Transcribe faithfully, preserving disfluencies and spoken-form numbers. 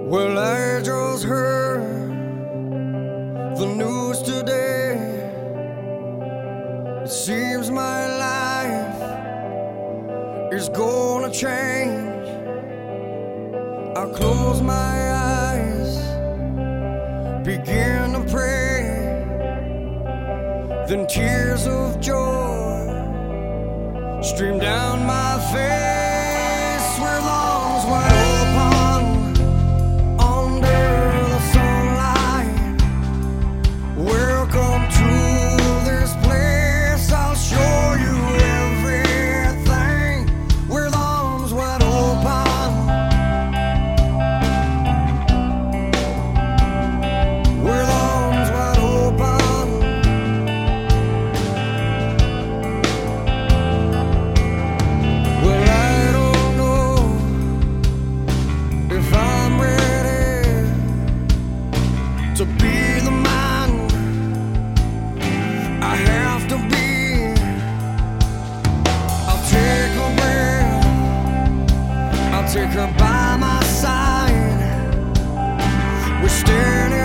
Well, I just heard the news today. It seems my life is gonna change. I close my eyes, begin to pray, then tears of joy stream down my face with arms wide open under the sunlight. Welcome to this place, I'll show you everything with arms wide open. With arms wide open. Well, I don't know if I'm ready to be the man I have to be. I'll take a breath, I'll take her by my side. We're standing